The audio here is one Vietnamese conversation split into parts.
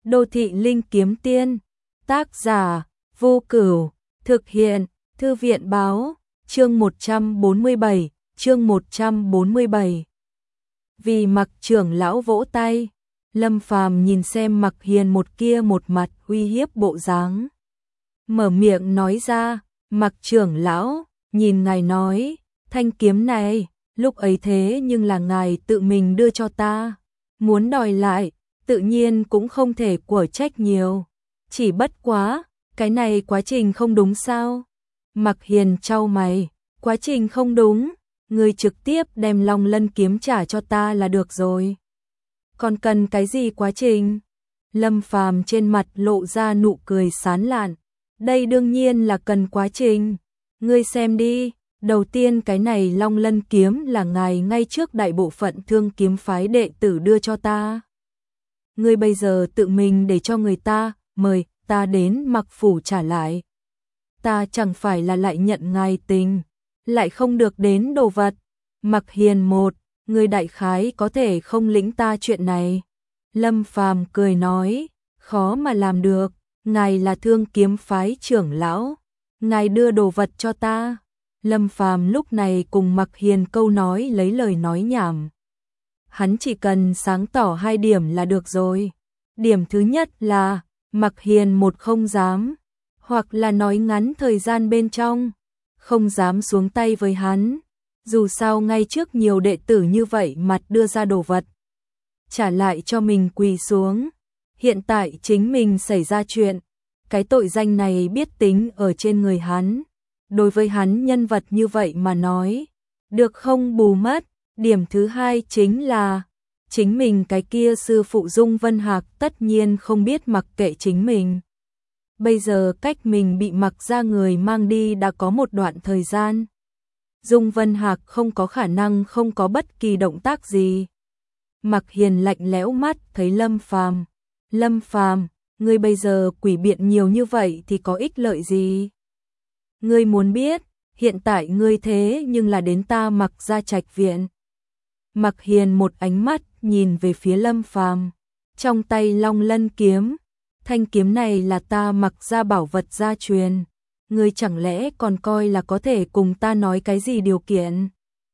Đô thị linh kiếm tiên. Tác giả Vô Cửu. Thực hiện Thư viện báo. Chương 147. Chương 147. Vì Mặc trưởng lão vỗ tay, Lâm Phàm nhìn xem Mặc Hiền một mặt uy hiếp bộ dáng, mở miệng nói ra, Mặc trưởng lão, nhìn ngài nói, thanh kiếm này, lúc ấy thế nhưng là ngài tự mình đưa cho ta, muốn đòi lại, tự nhiên cũng không thể của trách nhiều, chỉ bất quá, cái này quá trình không đúng sao? Mặc Hiền chau mày, quá trình không đúng, ngươi trực tiếp đem Long Lân kiếm trả cho ta là được rồi. Còn cần cái gì quá trình? Lâm Phàm trên mặt lộ ra nụ cười sán lạn. Đây đương nhiên là cần quá trình. Ngươi xem đi, đầu tiên cái này Long Lân kiếm là ngài ngay trước đại bộ phận Thương kiếm phái đệ tử đưa cho ta. Ngươi bây giờ tự mình để cho người ta mời ta đến Mặc phủ trả lại. Ta chẳng phải là lại nhận ngài tình, lại không được đến đồ vật. Mặc Hiền một, người đại khái có thể không lĩnh ta chuyện này. Lâm Phàm cười nói, khó mà làm được, ngài là Thương kiếm phái trưởng lão, ngài đưa đồ vật cho ta. Lâm Phàm lúc này cùng Mặc Hiền câu nói lấy lời nói nhảm. Hắn chỉ cần sáng tỏ hai điểm là được rồi. Điểm thứ nhất là, Mặc Hiền một không dám, hoặc là nói ngắn thời gian bên trong, không dám xuống tay với hắn. Dù sao ngay trước nhiều đệ tử như vậy mặt đưa ra đồ vật, trả lại cho mình quỳ xuống. Hiện tại chính mình xảy ra chuyện, cái tội danh này biết tính ở trên người hắn. Đối với hắn nhân vật như vậy mà nói, được không bù mất. Điểm thứ hai chính là, chính mình cái kia sư phụ Dung Vân Hạc tất nhiên không biết mặc kệ chính mình. Bây giờ cách mình bị Mặc ra người mang đi đã có một đoạn thời gian. Dung Vân Hạc không có khả năng không có bất kỳ động tác gì. Mặc Hiền lạnh lẽo mắt thấy Lâm Phàm. Lâm Phàm, ngươi bây giờ quỷ biện nhiều như vậy thì có ích lợi gì? Ngươi muốn biết, hiện tại ngươi thế nhưng là đến ta Mặc ra trạch viện. Mặc Hiền một ánh mắt nhìn về phía Lâm Phàm, trong tay Long Lân kiếm, thanh kiếm này là ta Mặc ra bảo vật gia truyền, ngươi chẳng lẽ còn coi là có thể cùng ta nói cái gì điều kiện?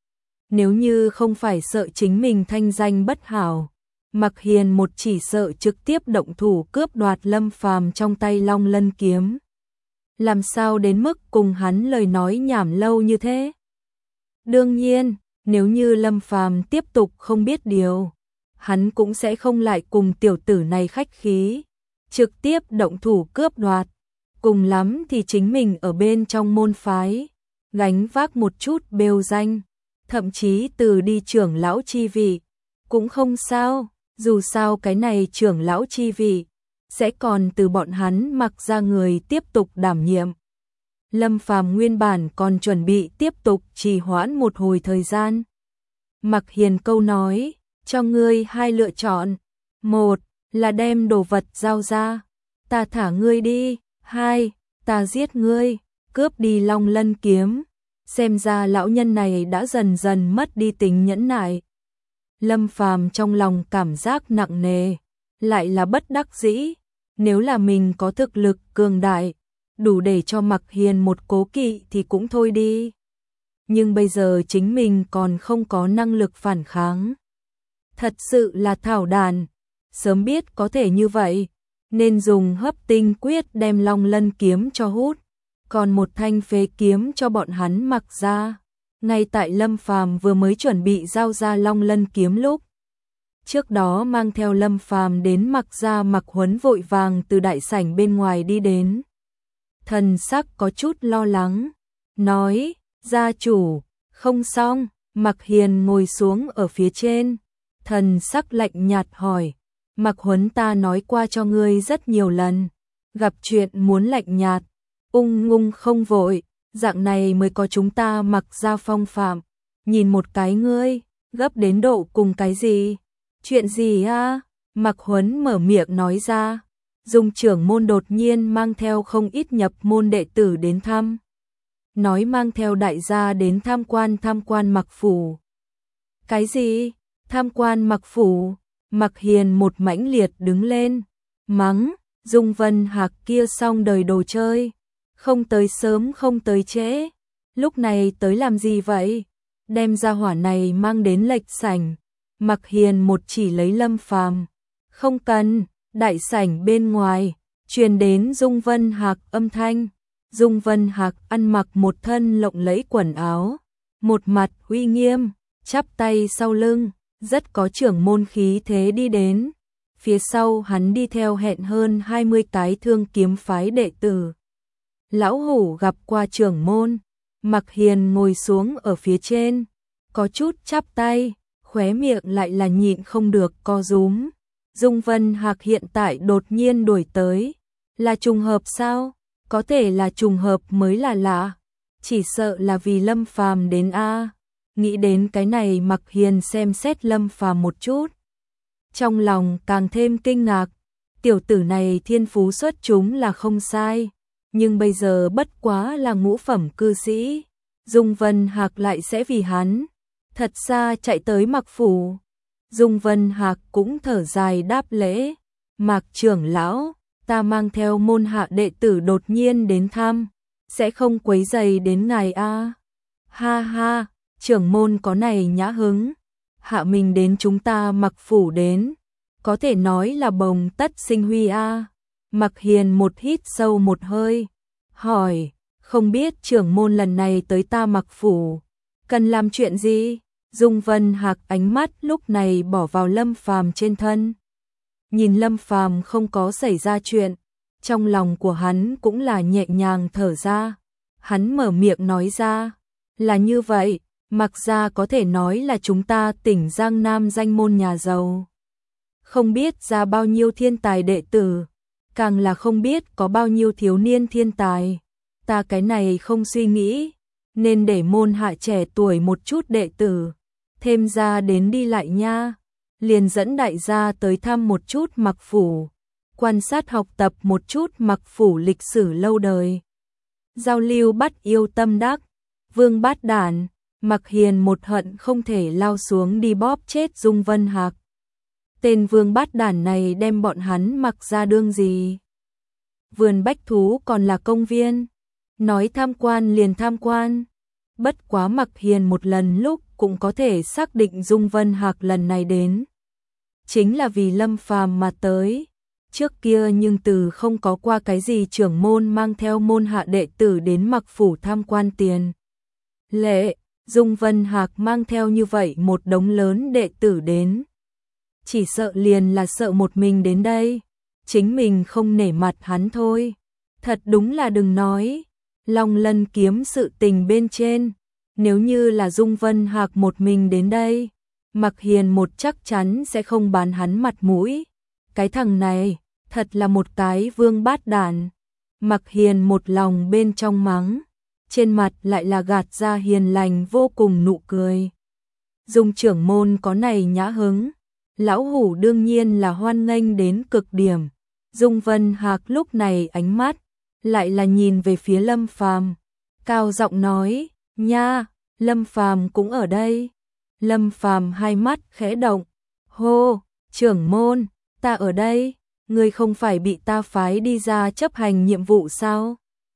Nếu như không phải sợ chính mình thanh danh bất hảo, Mặc Hiền một chỉ sợ trực tiếp động thủ cướp đoạt Lâm Phàm trong tay Long Lân kiếm. Làm sao đến mức cùng hắn lời nói nhảm lâu như thế? Đương nhiên, nếu như Lâm Phàm tiếp tục không biết điều, hắn cũng sẽ không lại cùng tiểu tử này khách khí, trực tiếp động thủ cướp đoạt. Cùng lắm thì chính mình ở bên trong môn phái, gánh vác một chút bêu danh, thậm chí từ đi trưởng lão chi vị, cũng không sao, dù sao cái này trưởng lão chi vị, sẽ còn từ bọn hắn Mặc ra người tiếp tục đảm nhiệm. Lâm Phàm nguyên bản còn chuẩn bị tiếp tục trì hoãn một hồi thời gian. Mặc Hiền câu nói, cho ngươi hai lựa chọn, một là đem đồ vật giao ra, ta thả ngươi đi, hai, ta giết ngươi, cướp đi Long Lân kiếm. Xem ra lão nhân này đã dần dần mất đi tính nhẫn nại. Lâm Phàm trong lòng cảm giác nặng nề, lại là bất đắc dĩ. Nếu là mình có thực lực cường đại, đủ để cho Mặc Hiền một cố kỵ thì cũng thôi đi. Nhưng bây giờ chính mình còn không có năng lực phản kháng. Thật sự là thảo đàn, sớm biết có thể như vậy, nên dùng hấp tinh quyết đem Long Lân kiếm cho hút, còn một thanh phế kiếm cho bọn hắn Mặc ra. Ngay tại Lâm Phàm vừa mới chuẩn bị giao ra Long Lân kiếm lúc, trước đó mang theo Lâm Phàm đến Mặc ra Mặc Huấn vội vàng từ đại sảnh bên ngoài đi đến. Thần sắc có chút lo lắng, nói, gia chủ, không xong. Mặc Hiền ngồi xuống ở phía trên, thần sắc lạnh nhạt hỏi, Mặc Huấn ta nói qua cho ngươi rất nhiều lần, gặp chuyện muốn lạnh nhạt, ung dung không vội, dạng này mới có chúng ta Mặc ra phong phạm. Nhìn một cái ngươi, gấp đến độ cùng cái gì? Chuyện gì a? Mặc Huấn mở miệng nói ra. Dung trưởng môn đột nhiên mang theo không ít nhập môn đệ tử đến thăm. Nói mang theo đại gia đến tham quan Mặc phủ. Cái gì? Tham quan Mặc phủ? Mặc Hiền một mãnh liệt đứng lên, mắng, Dung Vân Hạc kia xong đời đồ chơi, không tới sớm không tới trễ, lúc này tới làm gì vậy? Đem ra hỏa này mang đến lệch sảnh. Mặc Hiền một chỉ lấy Lâm Phàm, không cần. Đại sảnh bên ngoài truyền đến Dung Vân Hạc âm thanh. Dung Vân Hạc ăn mặc một thân lộng lẫy quần áo, một mặt uy nghiêm, chắp tay sau lưng, rất có trưởng môn khí thế đi đến. Phía sau hắn đi theo hẹn hơn 20 cái thương kiếm phái đệ tử. Lão hủ gặp qua trưởng môn. Mặc Hiền ngồi xuống ở phía trên, có chút chắp tay, khóe miệng lại là nhịn không được co rúm. Dung Vân Hạc hiện tại đột nhiên đuổi tới, là trùng hợp sao? Có thể là trùng hợp mới là lạ, chỉ sợ là vì Lâm Phàm đến a. Nghĩ đến cái này, Mặc Hiền xem xét Lâm Phàm một chút, trong lòng càng thêm kinh ngạc. Tiểu tử này thiên phú xuất chúng là không sai, nhưng bây giờ bất quá là ngũ phẩm cư sĩ, Dung Vân Hạc lại sẽ vì hắn thật xa chạy tới Mặc phủ. Dung Vân Hạc cũng thở dài đáp lễ, Mạc trưởng lão, ta mang theo môn hạ đệ tử đột nhiên đến thăm, sẽ không quấy rầy đến ngài a. Ha ha, trưởng môn có này nhã hứng, hạ mình đến chúng ta Mặc phủ đến, có thể nói là bồng tất sinh huy a. Mặc Hiền một hít sâu một hơi, hỏi, không biết trưởng môn lần này tới ta Mặc phủ, cần làm chuyện gì? Dung Vân Hạc ánh mắt lúc này bỏ vào Lâm Phàm trên thân. Nhìn Lâm Phàm không có xảy ra chuyện, trong lòng của hắn cũng là nhẹ nhàng thở ra. Hắn mở miệng nói ra, là như vậy, Mặc gia có thể nói là chúng ta tỉnh Giang Nam danh môn nhà giàu. Không biết ra bao nhiêu thiên tài đệ tử, càng là không biết có bao nhiêu thiếu niên thiên tài. Ta cái này không suy nghĩ, nên để môn hạ trẻ tuổi một chút đệ tử thêm ra đến đi lại nha, liền dẫn đại gia tới thăm một chút Mặc phủ, quan sát học tập một chút Mặc phủ lịch sử lâu đời, giao lưu bắt yêu tâm đắc. Vương Bát Đản, Mặc Hiền một hận không thể lao xuống đi bóp chết Dung Vân Hạc. Tên Vương Bát Đản này đem bọn hắn Mặc ra đương gì? Vườn bách thú còn là công viên, nói tham quan liền tham quan. Bất quá Mặc Hiền một lần lúc cũng có thể xác định Dung Vân Hạc lần này đến chính là vì Lâm Phàm mà tới. Trước kia nhưng từ không có qua cái gì trưởng môn mang theo môn hạ đệ tử đến Mặc phủ tham quan tiền lệ. Dung Vân Hạc mang theo như vậy một đống lớn đệ tử đến, chỉ sợ liền là sợ một mình đến đây, chính mình không nể mặt hắn thôi. Thật đúng là đừng nói, Long Lân kiếm sự tình bên trên, nếu như là Dung Vân Hạc một mình đến đây, Mặc Hiền một chắc chắn sẽ không bán hắn mặt mũi. Cái thằng này, thật là một cái Vương Bát Đản. Mặc Hiền một lòng bên trong mắng, trên mặt lại là gạt ra hiền lành vô cùng nụ cười. Dung trưởng môn có này nhã hứng, lão hủ đương nhiên là hoan nghênh đến cực điểm. Dung Vân Hạc lúc này ánh mắt lại là nhìn về phía Lâm Phàm, cao giọng nói, nha, Lâm Phàm cũng ở đây. Lâm Phàm hai mắt khẽ động, hô, trưởng môn, ta ở đây, ngươi không phải bị ta phái đi ra chấp hành nhiệm vụ sao?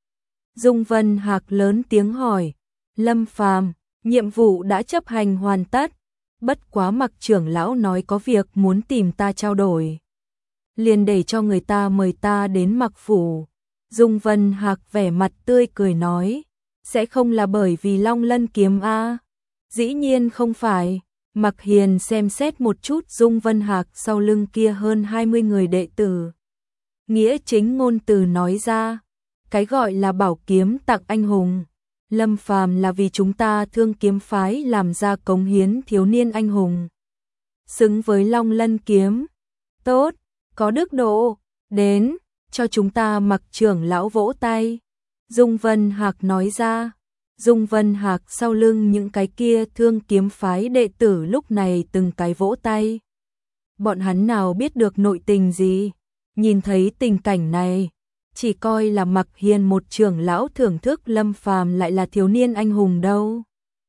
Dung Vân Hạc lớn tiếng hỏi, Lâm Phàm, nhiệm vụ đã chấp hành hoàn tất, bất quá Mặc trưởng lão nói có việc muốn tìm ta trao đổi, liền để cho người ta mời ta đến Mặc phủ. Dung Vân Hạc vẻ mặt tươi cười nói, sẽ không là bởi vì Long Lân kiếm a? Dĩ nhiên không phải. Mặc Hiền xem xét một chút Dung Vân Hạc sau lưng kia hơn 20 người đệ tử, nghĩa chính ngôn từ nói ra, cái gọi là bảo kiếm tặng anh hùng, Lâm Phàm là vì chúng ta Thương kiếm phái làm ra cống hiến thiếu niên anh hùng, xứng với Long Lân kiếm. Tốt, có đức độ, đến, cho chúng ta Mặc trưởng lão vỗ tay. Dung Vân Hạc nói ra. Dung Vân Hạc sau lưng những cái kia Thương kiếm phái đệ tử lúc này từng cái vỗ tay. Bọn hắn nào biết được nội tình gì, nhìn thấy tình cảnh này, chỉ coi là Mặc Hiền một trưởng lão thưởng thức Lâm Phàm lại là thiếu niên anh hùng đâu.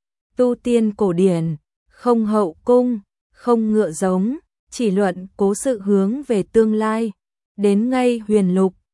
Tu tiên cổ điển, không hậu cung, không ngựa giống, chỉ luận cố sự hướng về tương lai, đến ngay Huyền Lục,